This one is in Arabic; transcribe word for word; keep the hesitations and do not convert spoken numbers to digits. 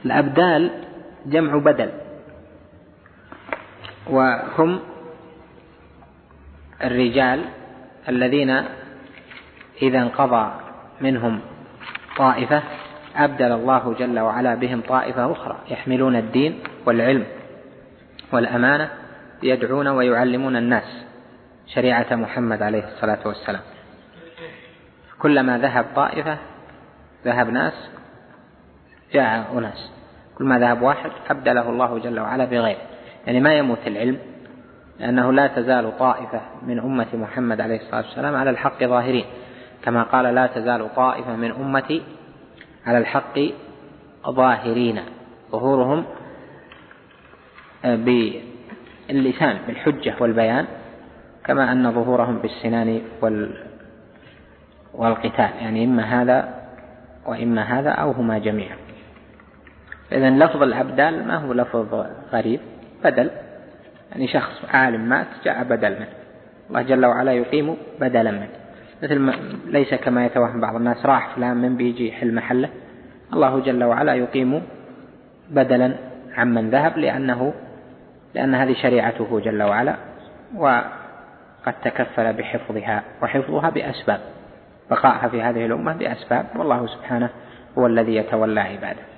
الأبدال جمع بدل، وهم الرجال الذين إذا انقضى منهم طائفة أبدل الله جل وعلا بهم طائفة أخرى يحملون الدين والعلم والأمانة، يدعون ويعلمون الناس شريعة محمد عليه الصلاة والسلام. كلما ذهب طائفة ذهب ناس جاء أناس، كلما ذهب واحد أبدله الله جل وعلا بغيره. يعني ما يموت العلم، لأنه لا تزال طائفة من أمة محمد عليه الصلاة والسلام على الحق ظاهرين، كما قال لا تزال طائفة من أمتي على الحق ظاهرين، ظهورهم باللسان بالحجة والبيان، كما أن ظهورهم بالسنان والقتال، يعني إما هذا وإما هذا أو هما جميعا. إذن لفظ الأبدال ما هو لفظ غريب، بدل، يعني شخص عالم مات جاء بدل منه، الله جل وعلا يقيم بدلا منه، مثل ما ليس كما يتوهم بعض الناس راح فلان من بيجي يحل محله، الله جل وعلا يقيم بدلا عمن ذهب، لأنه لأن هذه شريعته جل وعلا، وقد تكفل بحفظها، وحفظها بأسباب، بقائها في هذه الأمة بأسباب، والله سبحانه هو الذي يتولى عباده.